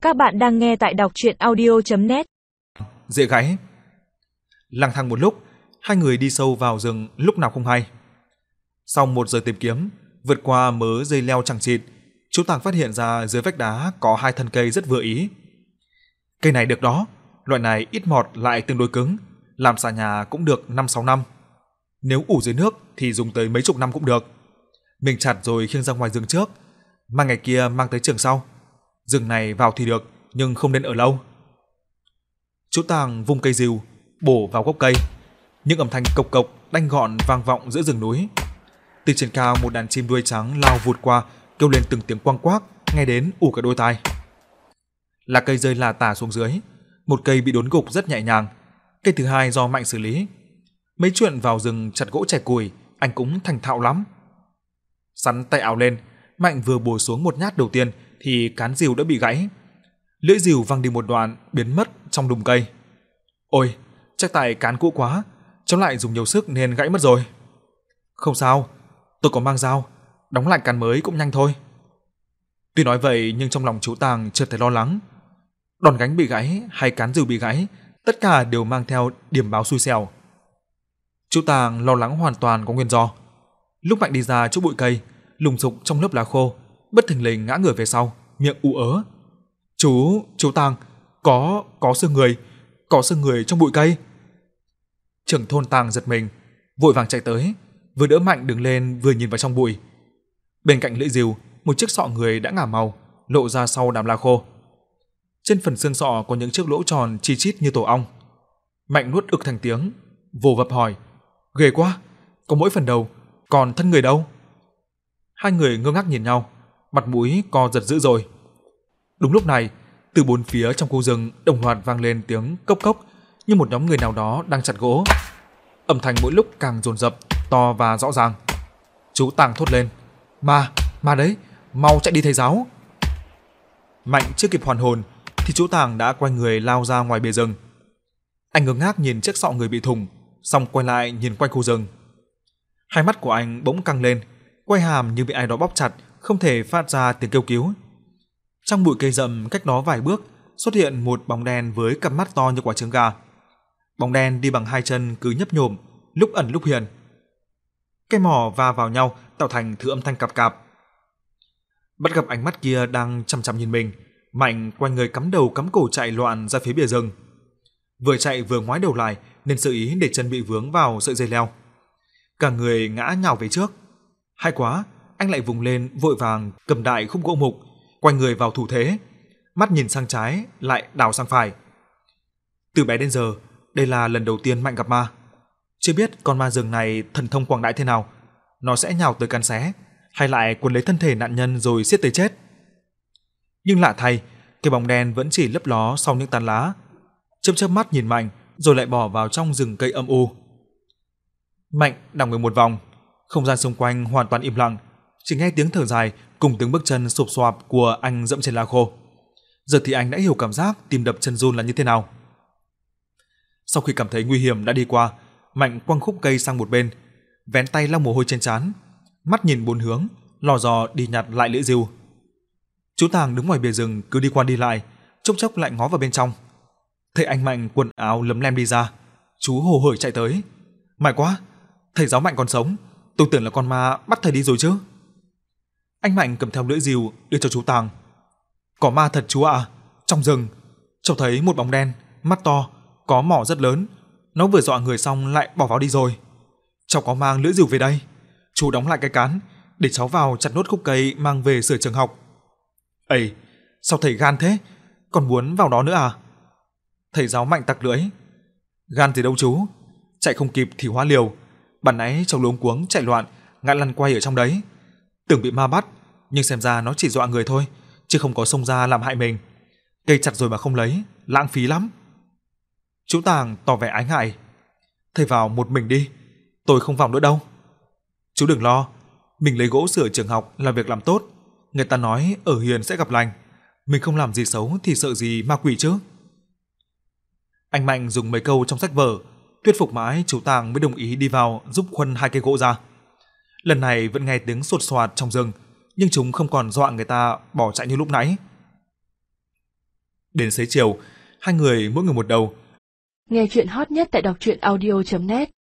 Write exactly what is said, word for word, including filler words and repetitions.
Các bạn đang nghe tại đọc truyện audio chấm net. Dễ gáy. Lang thang một lúc, hai người đi sâu vào rừng lúc nào không hay. Sau một giờ tìm kiếm, vượt qua mớ dây leo chằng chịt, chú Tàng phát hiện ra dưới vách đá có hai thân cây rất vừa ý. Cây này được đó, loại này ít mọt lại tương đối cứng, làm xà nhà cũng được năm sáu năm. Nếu ủ dưới nước thì dùng tới mấy chục năm cũng được. Mình chặt rồi khiêng ra ngoài rừng trước, mang ngày kia mang tới trường sau. Rừng này vào thì được, nhưng không nên ở lâu. Chú Tàng vung cây rìu bổ vào gốc cây, những âm thanh cộc cộc đanh gọn vang vọng giữa rừng núi. Từ trên cao một đàn chim đuôi trắng lao vụt qua, kêu lên từng tiếng quang quác, nghe đến ù cả đôi tai. Là cây rơi lả tả xuống dưới, một cây bị đốn gục rất nhẹ nhàng, cây thứ hai do Mạnh xử lý. Mấy chuyện vào rừng chặt gỗ chẻ củi, anh cũng thành thạo lắm. Sắn tay áo lên, Mạnh vừa bổ xuống một nhát đầu tiên thì cán rìu đã bị gãy. Lưỡi rìu văng đi một đoạn, biến mất trong đùm cây. Ôi, chắc tại cán cũ quá, cháu lại dùng nhiều sức nên gãy mất rồi. Không sao, tôi có mang dao, đóng lại cán mới cũng nhanh thôi. Tuy nói vậy nhưng trong lòng chú Tàng chợt thấy lo lắng. Đòn gánh bị gãy hay cán rìu bị gãy, tất cả đều mang theo điểm báo xui xẻo. Chú Tàng lo lắng hoàn toàn có nguyên do. Lúc Mạnh đi ra chỗ bụi cây, lùng sục trong lớp lá khô, bất thình lình ngã người về sau, miệng ú ớ. Chú, chú Tàng, có, có xương người, có xương người trong bụi cây. Trưởng thôn Tàng giật mình, vội vàng chạy tới, vừa đỡ Mạnh đứng lên vừa nhìn vào trong bụi. Bên cạnh lưỡi rìu, một chiếc sọ người đã ngả màu, lộ ra sau đám lá khô. Trên phần xương sọ có những chiếc lỗ tròn chi chít như tổ ong. Mạnh nuốt ực thành tiếng, vồ vập hỏi, ghê quá, có mỗi phần đầu, còn thân người đâu? Hai người ngơ ngác nhìn nhau, mặt mũi co giật dữ rồi. Đúng lúc này, từ bốn phía trong khu rừng đồng loạt vang lên tiếng cốc cốc như một nhóm người nào đó đang chặt gỗ. Âm thanh mỗi lúc càng dồn dập, to và rõ ràng. Chú Tàng thốt lên, ma, ma đấy, mau chạy đi thầy giáo. Mạnh chưa kịp hoàn hồn thì chú Tàng đã quay người lao ra ngoài bìa rừng. Anh ngơ ngác nhìn chiếc sọ người bị thủng, xong quay lại nhìn quanh khu rừng. Hai mắt của anh bỗng căng lên, quay hàm như bị ai đó bóp chặt, không thể phát ra tiếng kêu cứu. Trong bụi cây rậm cách đó vài bước xuất hiện một bóng đen với cặp mắt to như quả trứng gà. Bóng đen đi bằng hai chân cứ nhấp nhổm, lúc ẩn lúc hiện. Cây mỏ va vào nhau tạo thành thứ âm thanh cạp cạp. Bắt gặp ánh mắt kia đang chằm chằm nhìn mình, Mạnh quay người cắm đầu cắm cổ chạy loạn ra phía bìa rừng. Vừa chạy vừa ngoái đầu lại nên sơ ý để chân bị vướng vào sợi dây leo. Cả người ngã nhào về trước. Hay quá, anh lại vùng lên vội vàng cầm đại khúc gỗ mục, quay người vào thủ thế, mắt nhìn sang trái lại đảo sang phải. Từ bé đến giờ, đây là lần đầu tiên Mạnh gặp ma. Chưa biết con ma rừng này thần thông quảng đại thế nào, nó sẽ nhào tới cắn xé hay lại cuốn lấy thân thể nạn nhân rồi giết tới chết. Nhưng lạ thay, cái bóng đen vẫn chỉ lấp ló sau những tán lá, chớp chớp mắt nhìn Mạnh rồi lại bỏ vào trong rừng cây âm u. Mạnh đảo người một vòng, không gian xung quanh hoàn toàn im lặng, chỉ nghe tiếng thở dài cùng tiếng bước chân sụp xoạp của anh dẫm trên lá khô. Giờ thì anh đã hiểu cảm giác tim đập chân run là như thế nào. Sau khi cảm thấy nguy hiểm đã đi qua, Mạnh quăng khúc cây sang một bên, vén tay lau mồ hôi trên trán, mắt nhìn bốn hướng, lò dò đi nhặt lại lưỡi rìu. Chú Tàng đứng ngoài bìa rừng cứ đi qua đi lại, chốc chốc lại ngó vào bên trong. Thấy anh Mạnh quần áo lấm lem đi ra, chú hồ hởi chạy tới. May quá, thầy giáo Mạnh còn sống, tôi tưởng là con ma bắt thầy đi rồi chứ. Anh Mạnh cầm theo lưỡi rìu đưa cho chú Tàng. Có ma thật chú ạ, à? Trong rừng, cháu thấy một bóng đen, mắt to, có mỏ rất lớn, nó vừa dọa người xong lại bỏ vào đi rồi. Cháu có mang lưỡi rìu về đây, chú đóng lại cái cán để cháu vào chặt nốt khúc cây mang về sửa trường học. Ây, sao thầy gan thế, còn muốn vào đó nữa à? Thầy giáo Mạnh tặc lưỡi. Gan gì đâu chú, chạy không kịp thì hóa liều. Bản nãy cháu luống cuống chạy loạn, ngã lăn quay ở trong đấy. Tưởng bị ma bắt, nhưng xem ra nó chỉ dọa người thôi, chứ không có xông ra làm hại mình. Cây chặt rồi mà không lấy, lãng phí lắm. Chú Tàng tỏ vẻ ái ngại. Thầy vào một mình đi, tôi không vào nữa đâu. Chú đừng lo, mình lấy gỗ sửa trường học là việc làm tốt. Người ta nói ở hiền sẽ gặp lành, mình không làm gì xấu thì sợ gì ma quỷ chứ. Anh Mạnh dùng mấy câu trong sách vở thuyết phục mãi chú Tàng mới đồng ý đi vào giúp khuân hai cây gỗ ra. Lần này vẫn nghe tiếng sột soạt trong rừng, nhưng chúng không còn dọa người ta bỏ chạy như lúc nãy. Đến xế chiều, hai người mỗi người một đầu. Nghe chuyện hot nhất tại đọc truyện audio chấm net